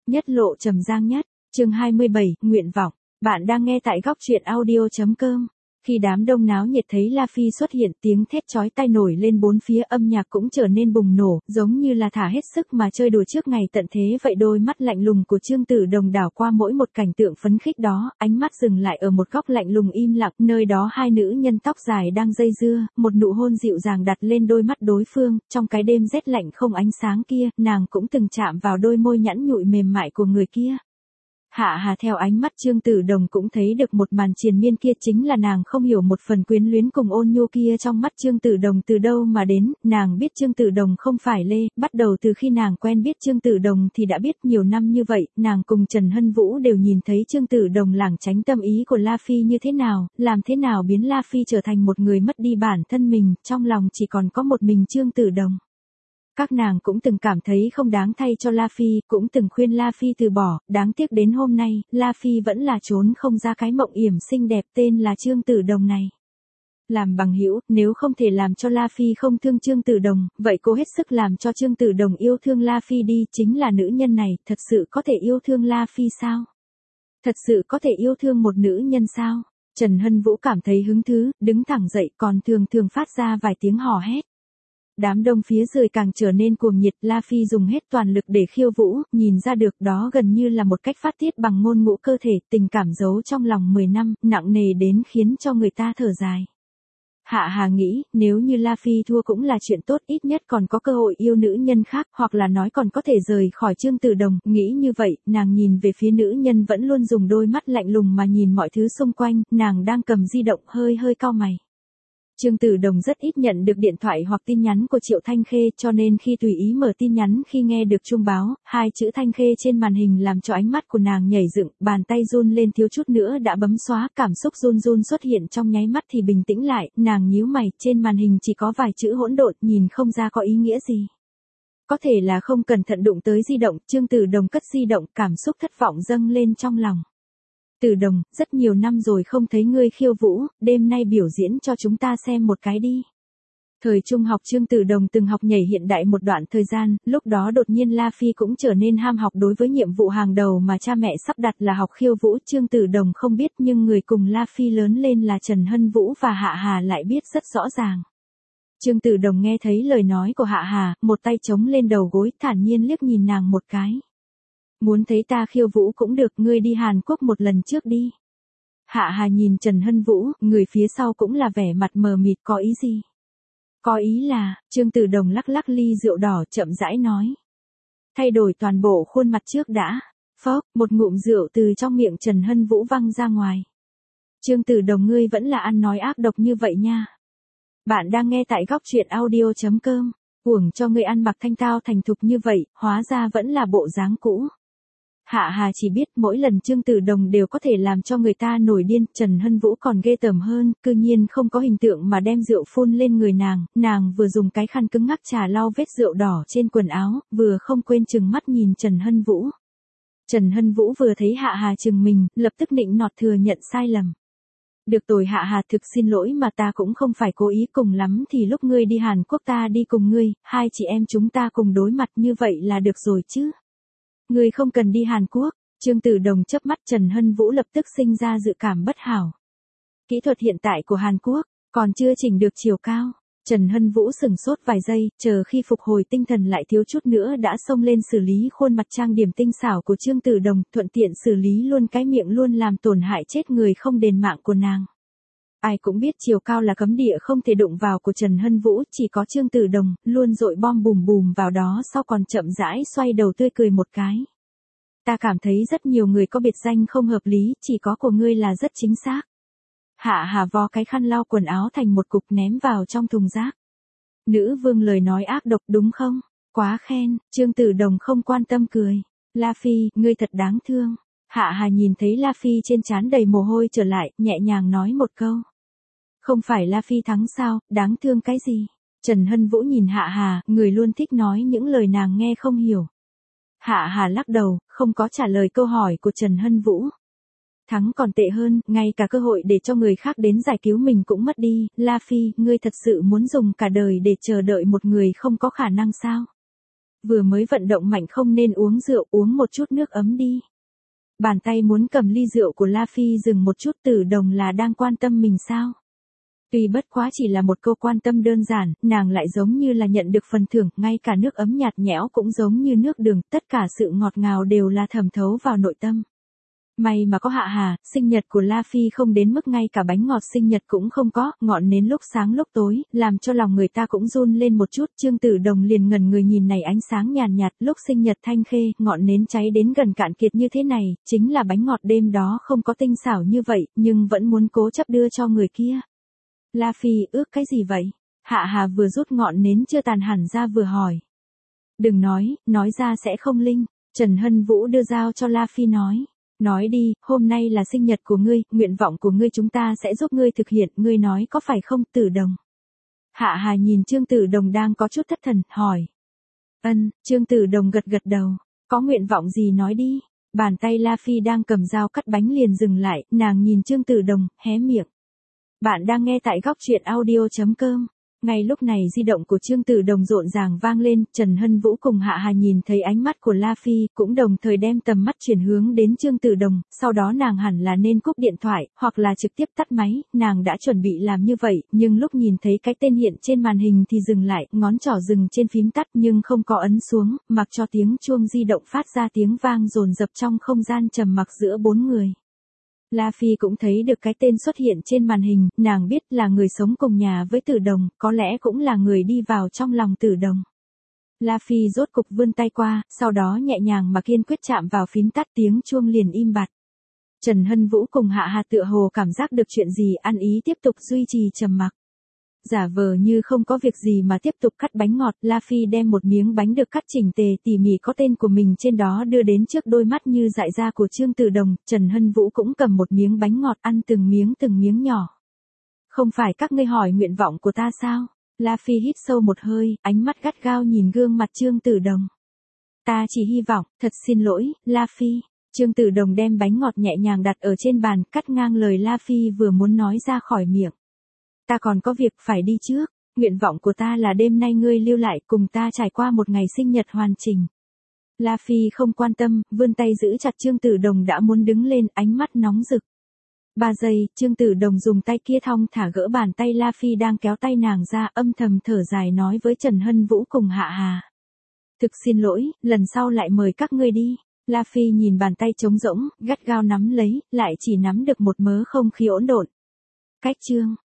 Nhất lộ trầm giang nhất, chương 27, nguyện vọng. Bạn đang nghe tại góc truyện audio.com. Khi đám đông náo nhiệt thấy La Phi xuất hiện, tiếng thét chói tai nổi lên bốn phía, âm nhạc cũng trở nên bùng nổ, giống như là thả hết sức mà chơi đùa trước ngày tận thế vậy. Đôi mắt lạnh lùng của Trương Tử Đồng đảo qua mỗi một cảnh tượng phấn khích đó, ánh mắt dừng lại ở một góc lạnh lùng im lặng, nơi đó hai nữ nhân tóc dài đang dây dưa, một nụ hôn dịu dàng đặt lên đôi mắt đối phương, trong cái đêm rét lạnh không ánh sáng kia, nàng cũng từng chạm vào đôi môi nhẵn nhụi mềm mại của người kia. Hạ Hà theo ánh mắt Trương Tử Đồng cũng thấy được một màn triền miên kia, chính là nàng không hiểu một phần quyến luyến cùng ôn nhu kia trong mắt Trương Tử Đồng từ đâu mà đến. Nàng biết Trương Tử Đồng không phải Lê, bắt đầu từ khi nàng quen biết Trương Tử Đồng thì đã biết nhiều năm như vậy, nàng cùng Trần Hân Vũ đều nhìn thấy Trương Tử Đồng lảng tránh tâm ý của La Phi như thế nào, làm thế nào biến La Phi trở thành một người mất đi bản thân mình, trong lòng chỉ còn có một mình Trương Tử Đồng. Các nàng cũng từng cảm thấy không đáng thay cho La Phi, cũng từng khuyên La Phi từ bỏ, đáng tiếc đến hôm nay, La Phi vẫn là trốn không ra cái mộng yểm xinh đẹp tên là Trương Tử Đồng này. Làm bằng hữu, nếu không thể làm cho La Phi không thương Trương Tử Đồng, vậy cô hết sức làm cho Trương Tử Đồng yêu thương La Phi đi. Chính là nữ nhân này, thật sự có thể yêu thương La Phi sao? Thật sự có thể yêu thương một nữ nhân sao? Trần Hân Vũ cảm thấy hứng thú, đứng thẳng dậy, còn thường phát ra vài tiếng hò hét. Đám đông phía dưới càng trở nên cuồng nhiệt, La Phi dùng hết toàn lực để khiêu vũ, nhìn ra được đó gần như là một cách phát tiết bằng ngôn ngữ cơ thể, tình cảm giấu trong lòng 10 năm, nặng nề đến khiến cho người ta thở dài. Hạ Hà nghĩ, nếu như La Phi thua cũng là chuyện tốt, ít nhất còn có cơ hội yêu nữ nhân khác, hoặc là nói còn có thể rời khỏi Trương Tử Đồng. Nghĩ như vậy, nàng nhìn về phía nữ nhân vẫn luôn dùng đôi mắt lạnh lùng mà nhìn mọi thứ xung quanh, nàng đang cầm di động hơi cau mày. Trương Tử Đồng rất ít nhận được điện thoại hoặc tin nhắn của Triệu Thanh Khê, cho nên khi tùy ý mở tin nhắn khi nghe được chuông báo, hai chữ Thanh Khê trên màn hình làm cho ánh mắt của nàng nhảy dựng, bàn tay run lên thiếu chút nữa đã bấm xóa, cảm xúc run xuất hiện trong nháy mắt thì bình tĩnh lại, nàng nhíu mày, trên màn hình chỉ có vài chữ hỗn độn, nhìn không ra có ý nghĩa gì. Có thể là không cẩn thận đụng tới di động, Trương Tử Đồng cất di động, cảm xúc thất vọng dâng lên trong lòng. Tử Đồng, rất nhiều năm rồi không thấy ngươi khiêu vũ, đêm nay biểu diễn cho chúng ta xem một cái đi. Thời trung học Trương Tử Đồng từng học nhảy hiện đại một đoạn thời gian, lúc đó đột nhiên La Phi cũng trở nên ham học đối với nhiệm vụ hàng đầu mà cha mẹ sắp đặt là học khiêu vũ. Trương Tử Đồng không biết nhưng người cùng La Phi lớn lên là Trần Hân Vũ và Hạ Hà lại biết rất rõ ràng. Trương Tử Đồng nghe thấy lời nói của Hạ Hà, một tay chống lên đầu gối, thản nhiên liếc nhìn nàng một cái. Muốn thấy ta khiêu vũ cũng được, ngươi đi Hàn Quốc một lần trước đi. Hạ Hà nhìn Trần Hân Vũ, người phía sau cũng là vẻ mặt mờ mịt, có ý gì? Có ý là, Trương Tử Đồng lắc ly rượu đỏ chậm rãi nói. Thay đổi toàn bộ khuôn mặt trước đã. Phốc, một ngụm rượu từ trong miệng Trần Hân Vũ văng ra ngoài. Trương Tử Đồng, ngươi vẫn là ăn nói ác độc như vậy nha. Bạn đang nghe tại góc truyện audio.com. Uổng cho ngươi ăn mặc thanh tao thành thục như vậy, hóa ra vẫn là bộ dáng cũ. Hạ Hà chỉ biết mỗi lần Trương Tử Đồng đều có thể làm cho người ta nổi điên, Trần Hân Vũ còn ghê tởm hơn, cư nhiên không có hình tượng mà đem rượu phun lên người nàng vừa dùng cái khăn cứng ngắc trà lau vết rượu đỏ trên quần áo, vừa không quên trừng mắt nhìn Trần Hân Vũ. Trần Hân Vũ vừa thấy Hạ Hà trừng mình, lập tức nịnh nọt thừa nhận sai lầm. Được rồi Hạ Hà, thực xin lỗi mà ta cũng không phải cố ý, cùng lắm thì lúc ngươi đi Hàn Quốc ta đi cùng ngươi, hai chị em chúng ta cùng đối mặt như vậy là được rồi chứ. Ngươi không cần đi Hàn Quốc. Trương Tử Đồng chớp mắt, Trần Hân Vũ lập tức sinh ra dự cảm bất hảo. Kỹ thuật hiện tại của Hàn Quốc còn chưa chỉnh được chiều cao. Trần Hân Vũ sửng sốt vài giây, chờ khi phục hồi tinh thần lại thiếu chút nữa đã xông lên xử lý khuôn mặt trang điểm tinh xảo của Trương Tử Đồng, thuận tiện xử lý luôn cái miệng luôn làm tổn hại chết người không đền mạng của nàng. Ai cũng biết chiều cao là cấm địa không thể đụng vào của Trần Hân Vũ, chỉ có Trương Tử Đồng luôn dội bom bùm vào đó, sau còn chậm rãi xoay đầu tươi cười một cái. Ta cảm thấy rất nhiều người có biệt danh không hợp lý, chỉ có của ngươi là rất chính xác. Hạ Hà vò cái khăn lau quần áo thành một cục ném vào trong thùng rác. Nữ vương lời nói ác độc đúng không? Quá khen. Trương Tử Đồng không quan tâm cười. La Phi, ngươi thật đáng thương. Hạ Hà nhìn thấy La Phi trên trán đầy mồ hôi trở lại, nhẹ nhàng nói một câu. Không phải La Phi thắng sao, đáng thương cái gì? Trần Hân Vũ nhìn Hạ Hà, người luôn thích nói những lời nàng nghe không hiểu. Hạ Hà lắc đầu, không có trả lời câu hỏi của Trần Hân Vũ. Thắng còn tệ hơn, ngay cả cơ hội để cho người khác đến giải cứu mình cũng mất đi. La Phi, ngươi thật sự muốn dùng cả đời để chờ đợi một người không có khả năng sao? Vừa mới vận động mạnh không nên uống rượu, uống một chút nước ấm đi. Bàn tay muốn cầm ly rượu của La Phi dừng một chút. Tử Đồng là đang quan tâm mình sao? Tuy bất quá chỉ là một câu quan tâm đơn giản, nàng lại giống như là nhận được phần thưởng, ngay cả nước ấm nhạt nhẽo cũng giống như nước đường, tất cả sự ngọt ngào đều là thẩm thấu vào nội tâm. May mà có Hạ Hà, sinh nhật của La Phi không đến mức ngay cả bánh ngọt sinh nhật cũng không có, ngọn nến lúc sáng lúc tối, làm cho lòng người ta cũng run lên một chút. Trương Tử Đồng liền ngẩn người nhìn này ánh sáng nhàn nhạt, lúc sinh nhật Thanh Khê, ngọn nến cháy đến gần cạn kiệt như thế này, chính là bánh ngọt đêm đó không có tinh xảo như vậy, nhưng vẫn muốn cố chấp đưa cho người kia. La Phi ước cái gì vậy? Hạ Hà vừa rút ngọn nến chưa tàn hẳn ra vừa hỏi. Đừng nói ra sẽ không linh. Trần Hân Vũ đưa dao cho La Phi nói đi, hôm nay là sinh nhật của ngươi, nguyện vọng của ngươi chúng ta sẽ giúp ngươi thực hiện, ngươi nói có phải không? Tử Đồng. Hạ Hà nhìn Trương Tử Đồng đang có chút thất thần, hỏi. Trương Tử Đồng gật đầu, có nguyện vọng gì nói đi. Bàn tay La Phi đang cầm dao cắt bánh liền dừng lại, nàng nhìn Trương Tử Đồng, hé miệng. Bạn đang nghe tại góc truyện audio.com. Ngay lúc này di động của Trương Tử Đồng rộn ràng vang lên, Trần Hân Vũ cùng Hạ Hà nhìn thấy ánh mắt của La Phi, cũng đồng thời đem tầm mắt chuyển hướng đến Trương Tử Đồng, sau đó nàng hẳn là nên cúp điện thoại, hoặc là trực tiếp tắt máy, nàng đã chuẩn bị làm như vậy, nhưng lúc nhìn thấy cái tên hiện trên màn hình thì dừng lại, ngón trỏ dừng trên phím tắt nhưng không có ấn xuống, mặc cho tiếng chuông di động phát ra tiếng vang dồn dập trong không gian trầm mặc giữa bốn người. La Phi cũng thấy được cái tên xuất hiện trên màn hình, nàng biết là người sống cùng nhà với Tử Đồng, có lẽ cũng là người đi vào trong lòng Tử Đồng. La Phi rốt cục vươn tay qua, sau đó nhẹ nhàng mà kiên quyết chạm vào phím tắt, tiếng chuông liền im bặt. Trần Hân Vũ cùng Hạ Hà tựa hồ cảm giác được chuyện gì, ăn ý tiếp tục duy trì trầm mặc. Giả vờ như không có việc gì mà tiếp tục cắt bánh ngọt, La Phi đem một miếng bánh được cắt chỉnh tề tỉ mỉ có tên của mình trên đó đưa đến trước đôi mắt như dại ra của Trương Tử Đồng. Trần Hân Vũ cũng cầm một miếng bánh ngọt ăn từng miếng nhỏ. Không phải các ngươi hỏi nguyện vọng của ta sao? La Phi hít sâu một hơi, ánh mắt gắt gao nhìn gương mặt Trương Tử Đồng. Ta chỉ hy vọng, thật xin lỗi, La Phi. Trương Tử Đồng đem bánh ngọt nhẹ nhàng đặt ở trên bàn, cắt ngang lời La Phi vừa muốn nói ra khỏi miệng. Ta còn có việc phải đi trước, nguyện vọng của ta là đêm nay ngươi lưu lại cùng ta trải qua một ngày sinh nhật hoàn chỉnh. La Phi không quan tâm, vươn tay giữ chặt Trương Tử Đồng đã muốn đứng lên, ánh mắt nóng rực. 3 giây, Trương Tử Đồng dùng tay kia thong thả gỡ bàn tay La Phi đang kéo tay nàng ra, âm thầm thở dài nói với Trần Hân Vũ cùng Hạ Hà. Thực xin lỗi, lần sau lại mời các ngươi đi. La Phi nhìn bàn tay trống rỗng, gắt gao nắm lấy, lại chỉ nắm được một mớ không khí hỗn độn. Cách chương